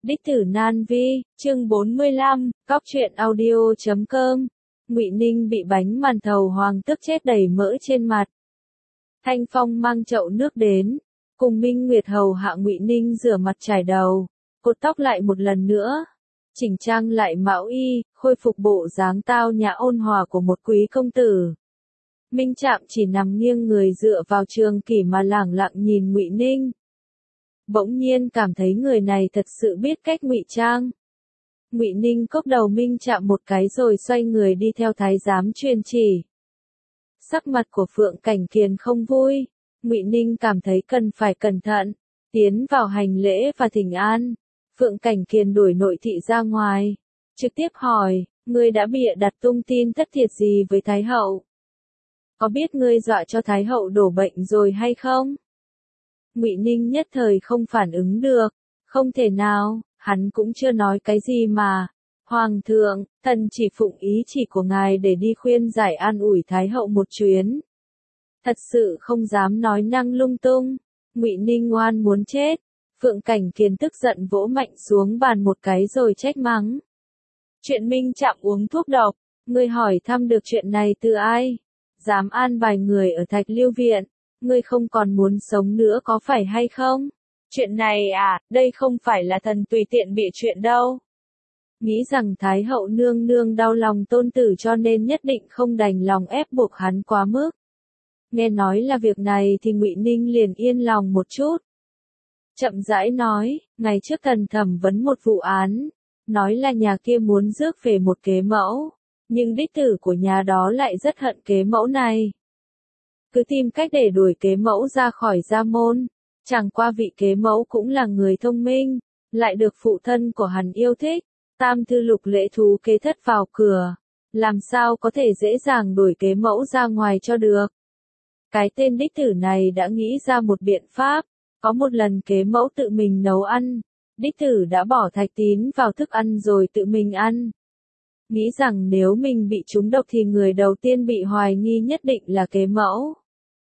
Đích tử Nan Vi, chương 45, cóc truyện audio.com. Ngụy Ninh bị bánh màn thầu hoàng tức chết đầy mỡ trên mặt. Thanh Phong mang chậu nước đến, cùng Minh Nguyệt hầu hạ Ngụy Ninh rửa mặt chải đầu, cột tóc lại một lần nữa, chỉnh trang lại mão y, khôi phục bộ dáng tao nhã ôn hòa của một quý công tử. Minh Trạm chỉ nằm nghiêng người dựa vào trường kỷ mà lẳng lặng nhìn Ngụy Ninh. Bỗng nhiên cảm thấy người này thật sự biết cách ngụy trang. Ngụy Ninh cốc đầu Minh Trạm một cái rồi xoay người đi theo thái giám truyền chỉ. Sắc mặt của Phượng Cảnh Kiền không vui, Ngụy Ninh cảm thấy cần phải cẩn thận, tiến vào hành lễ và thỉnh an. Phượng Cảnh Kiền đuổi nội thị ra ngoài, trực tiếp hỏi, ngươi đã bịa đặt tung tin thất thiệt gì với Thái hậu? Có biết ngươi dọa cho Thái hậu đổ bệnh rồi hay không? Ngụy Ninh nhất thời không phản ứng được, không thể nào, hắn cũng chưa nói cái gì mà. Hoàng thượng, thần chỉ phụng ý chỉ của ngài để đi khuyên giải an ủi Thái hậu một chuyến. Thật sự không dám nói năng lung tung. Ngụy Ninh oan muốn chết. Phượng Cảnh Kiền tức giận vỗ mạnh xuống bàn một cái rồi trách mắng. Chuyện Minh Trạm uống thuốc độc, ngươi hỏi thăm được chuyện này từ ai? Dám an bài người ở Thạch Lưu Viện, ngươi không còn muốn sống nữa có phải hay không? Chuyện này à, đây không phải là thần tùy tiện bịa chuyện đâu. Nghĩ rằng Thái hậu nương nương đau lòng tôn tử cho nên nhất định không đành lòng ép buộc hắn quá mức. Nghe nói là việc này thì Ngụy Ninh liền yên lòng một chút. Chậm rãi nói, ngày trước thần thẩm vấn một vụ án, nói là nhà kia muốn rước về một kế mẫu, nhưng đích tử của nhà đó lại rất hận kế mẫu này. Cứ tìm cách để đuổi kế mẫu ra khỏi gia môn, chẳng qua vị kế mẫu cũng là người thông minh, lại được phụ thân của hắn yêu thích, tam thư lục lễ thú kế thất vào cửa, làm sao có thể dễ dàng đuổi kế mẫu ra ngoài cho được. Cái tên đích tử này đã nghĩ ra một biện pháp, có một lần kế mẫu tự mình nấu ăn, đích tử đã bỏ thạch tín vào thức ăn rồi tự mình ăn. Nghĩ rằng nếu mình bị trúng độc thì người đầu tiên bị hoài nghi nhất định là kế mẫu.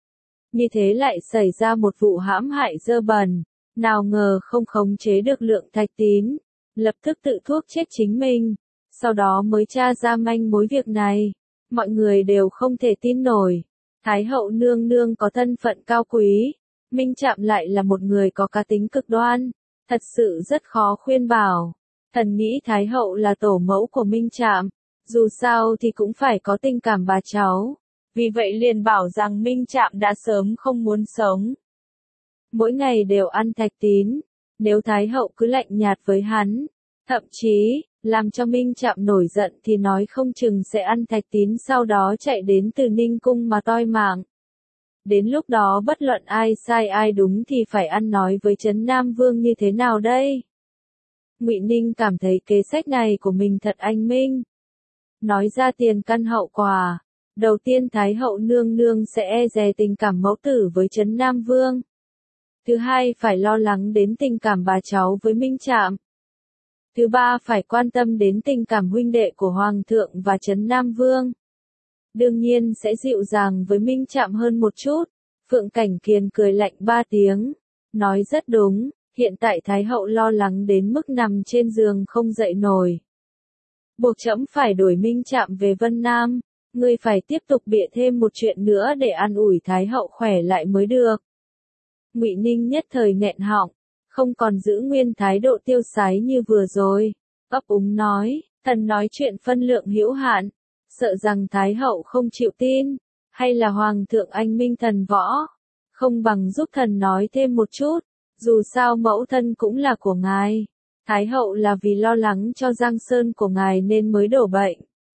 Như thế lại xảy ra một vụ hãm hại dơ bẩn, nào ngờ không khống chế được lượng thạch tín, lập tức tự thuốc chết chính mình, sau đó mới tra ra manh mối việc này. Mọi người đều không thể tin nổi, Thái hậu nương nương có thân phận cao quý, Minh Trạm lại là một người có cá tính cực đoan, thật sự rất khó khuyên bảo. Thần nghĩ Thái hậu là tổ mẫu của Minh Trạm, dù sao thì cũng phải có tình cảm bà cháu. Vì vậy liền bảo rằng Minh Trạm đã sớm không muốn sống. Mỗi ngày đều ăn thạch tín, nếu Thái hậu cứ lạnh nhạt với hắn, thậm chí, làm cho Minh Trạm nổi giận thì nói không chừng sẽ ăn thạch tín sau đó chạy đến từ Ninh Cung mà toi mạng. Đến lúc đó bất luận ai sai ai đúng thì phải ăn nói với Trấn Nam Vương như thế nào đây? Ngụy Ninh cảm thấy kế sách này của mình thật anh minh. Nói ra tiền căn hậu quả. Đầu tiên Thái hậu nương nương sẽ e dè tình cảm mẫu tử với Trấn Nam Vương. Thứ hai phải lo lắng đến tình cảm bà cháu với Minh Trạm. Thứ ba phải quan tâm đến tình cảm huynh đệ của Hoàng thượng và Trấn Nam Vương. Đương nhiên sẽ dịu dàng với Minh Trạm hơn một chút. Phượng Cảnh Kiền cười lạnh 3 tiếng. Nói rất đúng, hiện tại Thái hậu lo lắng đến mức nằm trên giường không dậy nổi. Buộc trẫm phải đuổi Minh Trạm về Vân Nam. Ngươi phải tiếp tục bịa thêm một chuyện nữa để an ủi Thái hậu khỏe lại mới được. Ngụy Ninh nhất thời nghẹn họng, không còn giữ nguyên thái độ tiêu sái như vừa rồi. Ấp úng nói, thần nói chuyện phân lượng hữu hạn, sợ rằng Thái hậu không chịu tin, hay là Hoàng thượng anh minh thần võ, không bằng giúp thần nói thêm một chút, dù sao mẫu thân cũng là của ngài. Thái hậu là vì lo lắng cho Giang Sơn của ngài nên mới đổ bệnh.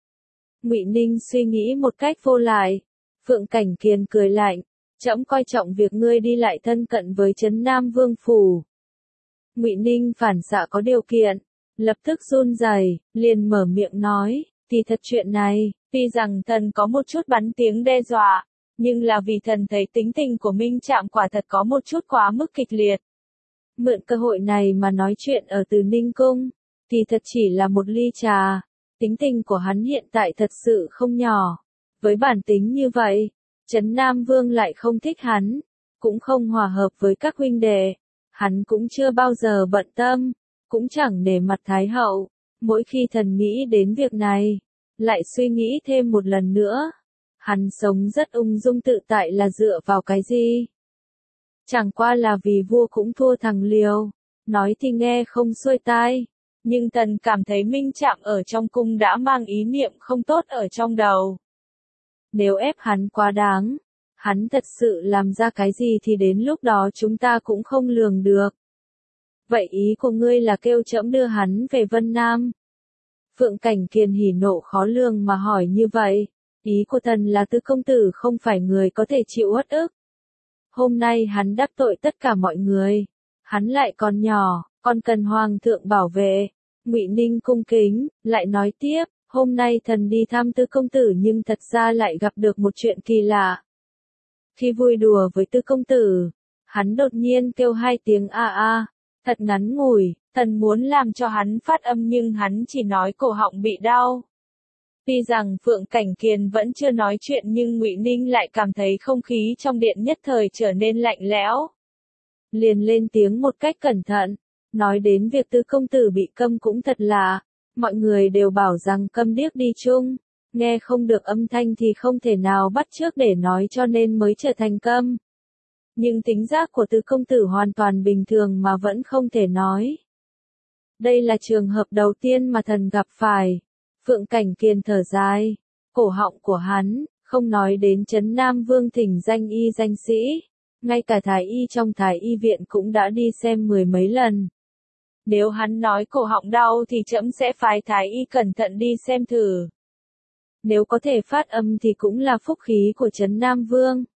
Ngụy Ninh suy nghĩ một cách vô lại. Phượng Cảnh Kiền cười lạnh, trẫm coi trọng việc ngươi đi lại thân cận với Trấn Nam Vương phủ. Ngụy Ninh phản xạ có điều kiện, lập tức run rẩy, liền mở miệng nói, thì thật chuyện này, tuy rằng thần có một chút bắn tiếng đe dọa, nhưng là vì thần thấy tính tình của Minh Trạm quả thật có một chút quá mức kịch liệt. Mượn cơ hội này mà nói chuyện ở từ Ninh Cung, thì thật chỉ là một ly trà. Tính tình của hắn hiện tại thật sự không nhỏ. Với bản tính như vậy, Trấn Nam Vương lại không thích hắn, cũng không hòa hợp với các huynh đệ. Hắn cũng chưa bao giờ bận tâm, cũng chẳng nể mặt Thái hậu. Mỗi khi thần nghĩ đến việc này, lại suy nghĩ thêm một lần nữa. Hắn sống rất ung dung tự tại là dựa vào cái gì? Chẳng qua là vì vua cũng thua thằng Liều. Nói thì nghe không xuôi tai. Nhưng thần cảm thấy Minh Trạm ở trong cung đã mang ý niệm không tốt ở trong đầu. Nếu ép hắn quá đáng, hắn thật sự làm ra cái gì thì đến lúc đó chúng ta cũng không lường được. Vậy ý của ngươi là kêu trẫm đưa hắn về Vân Nam? Phượng Cảnh Kiền hỉ nộ khó lường mà hỏi như vậy. Ý của thần là Tứ công tử không phải người có thể chịu uất ức. Hôm nay hắn đắc tội tất cả mọi người. Hắn lại còn nhỏ, còn cần hoàng thượng bảo vệ. Ngụy Ninh cung kính, lại nói tiếp, hôm nay thần đi thăm Tứ công tử nhưng thật ra lại gặp được một chuyện kỳ lạ. Khi vui đùa với Tứ công tử, hắn đột nhiên kêu 2 tiếng a a, thật ngắn ngủi, thần muốn làm cho hắn phát âm nhưng hắn chỉ nói cổ họng bị đau. Tuy rằng Phượng Cảnh Kiền vẫn chưa nói chuyện nhưng Ngụy Ninh lại cảm thấy không khí trong điện nhất thời trở nên lạnh lẽo. Liền lên tiếng một cách cẩn thận, nói đến việc Tứ công tử bị câm cũng thật lạ, mọi người đều bảo rằng câm điếc đi chung, nghe không được âm thanh thì không thể nào bắt chước để nói cho nên mới trở thành câm. Nhưng tính giác của Tứ công tử hoàn toàn bình thường mà vẫn không thể nói. Đây là trường hợp đầu tiên mà thần gặp phải. Phượng Cảnh Kiền thở dài, cổ họng của hắn, không nói đến Trấn Nam Vương thỉnh danh y danh sĩ, ngay cả thái y trong thái y viện cũng đã đi xem 10 mấy lần. Nếu hắn nói cổ họng đau thì trẫm sẽ phái thái y cẩn thận đi xem thử. Nếu có thể phát âm thì cũng là phúc khí của Trấn Nam Vương.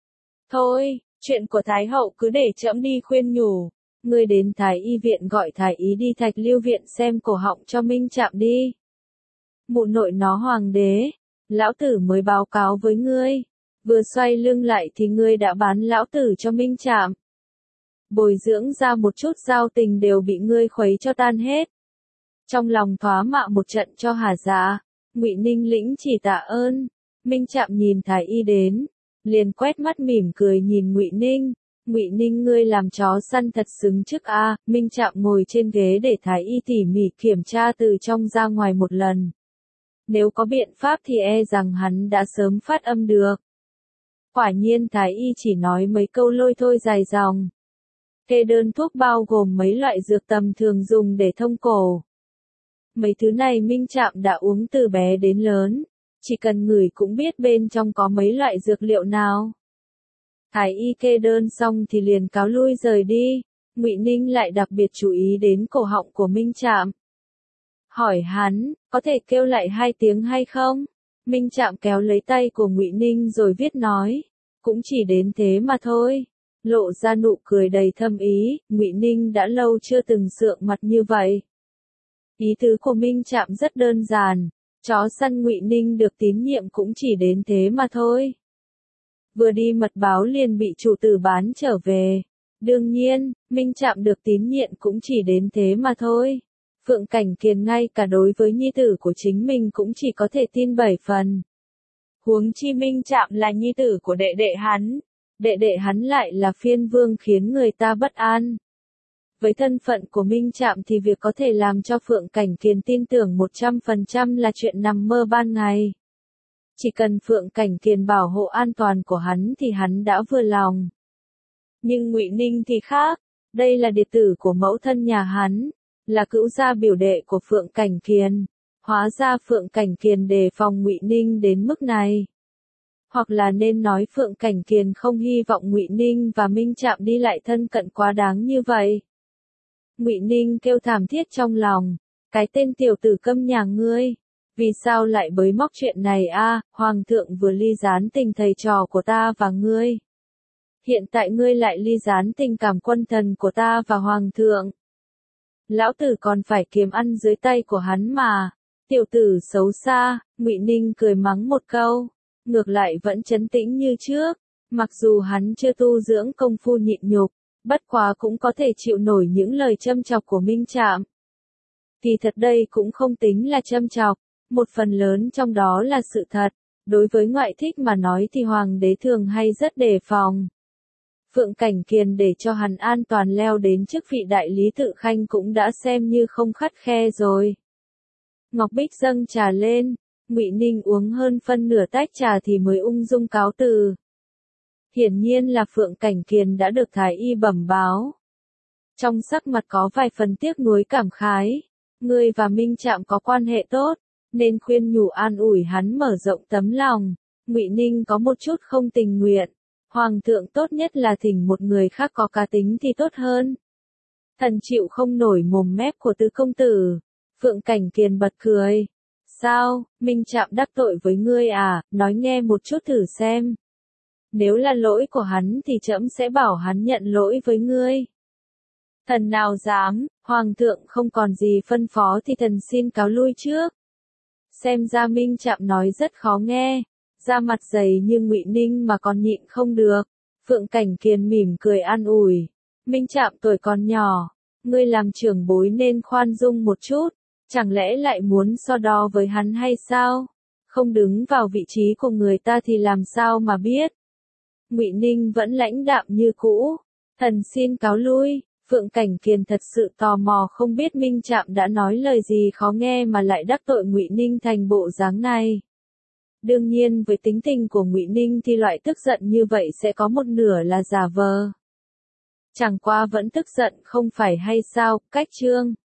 Thôi, chuyện của Thái hậu cứ để trẫm đi khuyên nhủ. Ngươi đến thái y viện gọi thái y đi Thạch Lưu viện xem cổ họng cho Minh Trạm đi. Mụ nội nó hoàng đế, lão tử mới báo cáo với ngươi. Vừa xoay lưng lại thì ngươi đã bán lão tử cho Minh Trạm. Bồi dưỡng ra một chút giao tình đều bị ngươi khuấy cho tan hết. Trong lòng thoá mạ một trận cho hả dạ, Ngụy Ninh lĩnh chỉ tạ ơn. Minh Trạm nhìn thái y đến, liền quét mắt mỉm cười nhìn Ngụy Ninh. Ngụy Ninh ngươi làm chó săn thật xứng chức a. Minh Trạm ngồi trên ghế để thái y tỉ mỉ kiểm tra từ trong ra ngoài một lần. Nếu có biện pháp thì e rằng hắn đã sớm phát âm được. Quả nhiên thái y chỉ nói mấy câu lôi thôi dài dòng. Kê đơn thuốc bao gồm mấy loại dược tầm thường dùng để thông cổ. Mấy thứ này Minh Trạm đã uống từ bé đến lớn, chỉ cần ngửi cũng biết bên trong có mấy loại dược liệu nào. Thái y kê đơn xong thì liền cáo lui rời đi. Ngụy Ninh lại đặc biệt chú ý đến cổ họng của Minh Trạm. Hỏi hắn, có thể kêu lại 2 tiếng hay không? Minh Trạm kéo lấy tay của Ngụy Ninh rồi viết nói, cũng chỉ đến thế mà thôi. Lộ ra nụ cười đầy thâm ý, Ngụy Ninh đã lâu chưa từng sượng mặt như vậy. Ý tứ của Minh Trạm rất đơn giản, chó săn Ngụy Ninh được tín nhiệm cũng chỉ đến thế mà thôi. Vừa đi mật báo liền bị chủ tử bán trở về. Đương nhiên, Minh Trạm được tín nhiệm cũng chỉ đến thế mà thôi. Phượng Cảnh Kiền ngay cả đối với nhi tử của chính mình cũng chỉ có thể tin 7 phần. Huống chi Minh Trạm là nhi tử của đệ đệ hắn. Đệ đệ hắn lại là phiên vương khiến người ta bất an. Với thân phận của Minh Trạm thì việc có thể làm cho Phượng Cảnh Kiền tin tưởng 100% là chuyện nằm mơ ban ngày. Chỉ cần Phượng Cảnh Kiền bảo hộ an toàn của hắn thì hắn đã vừa lòng. Nhưng Ngụy Ninh thì khác, đây là đệ tử của mẫu thân nhà hắn, là cữu gia biểu đệ của Phượng Cảnh Kiền. Hóa ra Phượng Cảnh Kiền đề phòng Ngụy Ninh đến mức này. Hoặc là nên nói Phượng Cảnh Kiền không hy vọng Ngụy Ninh và Minh Trạm đi lại thân cận quá đáng như vậy. Ngụy Ninh kêu thảm thiết trong lòng, cái tên tiểu tử câm nhà ngươi, vì sao lại bới móc chuyện này a? Hoàng thượng vừa ly gián tình thầy trò của ta và ngươi. Hiện tại ngươi lại ly gián tình cảm quân thần của ta và hoàng thượng. Lão tử còn phải kiếm ăn dưới tay của hắn mà. Tiểu tử xấu xa, Ngụy Ninh cười mắng một câu, ngược lại vẫn trấn tĩnh như trước, mặc dù hắn chưa tu dưỡng công phu nhịn nhục, bất quá cũng có thể chịu nổi những lời châm chọc của Minh Trạm. Kỳ thật đây cũng không tính là châm chọc, một phần lớn trong đó là sự thật, đối với ngoại thích mà nói thì hoàng đế thường hay rất đề phòng. Phượng Cảnh Kiền để cho hắn an toàn leo đến chức vị đại lý tự khanh cũng đã xem như không khắt khe rồi. Ngọc Bích dâng trà lên, Ngụy Ninh uống hơn phân nửa tách trà thì mới ung dung cáo từ. Hiển nhiên là Phượng Cảnh Kiền đã được thái y bẩm báo. Trong sắc mặt có vài phần tiếc nuối cảm khái, ngươi và Minh Trạm có quan hệ tốt, nên khuyên nhủ an ủi hắn mở rộng tấm lòng. Ngụy Ninh có một chút không tình nguyện, hoàng thượng tốt nhất là thỉnh một người khác có cá tính thì tốt hơn. Thần chịu không nổi mồm mép của tứ công tử. Phượng Cảnh Kiền bật cười. Sao, Minh Trạm đắc tội với ngươi à, nói nghe một chút thử xem. Nếu là lỗi của hắn thì trẫm sẽ bảo hắn nhận lỗi với ngươi. Thần nào dám, hoàng thượng không còn gì phân phó thì thần xin cáo lui trước. Xem ra Minh Trạm nói rất khó nghe, da mặt dày như Ngụy Ninh mà còn nhịn không được. Phượng Cảnh Kiền mỉm cười an ủi. Minh Trạm tuổi còn nhỏ, ngươi làm trưởng bối nên khoan dung một chút, chẳng lẽ lại muốn so đo với hắn hay sao? Không đứng vào vị trí của người ta thì làm sao mà biết? Ngụy Ninh vẫn lãnh đạm như cũ. Thần xin cáo lui. Phượng Cảnh Kiền thật sự tò mò không biết Minh Trạm đã nói lời gì khó nghe mà lại đắc tội Ngụy Ninh thành bộ dáng này. Đương nhiên với tính tình của Ngụy Ninh thì loại tức giận như vậy sẽ có một nửa là giả vờ. Chẳng qua vẫn tức giận không phải hay sao, cách chương.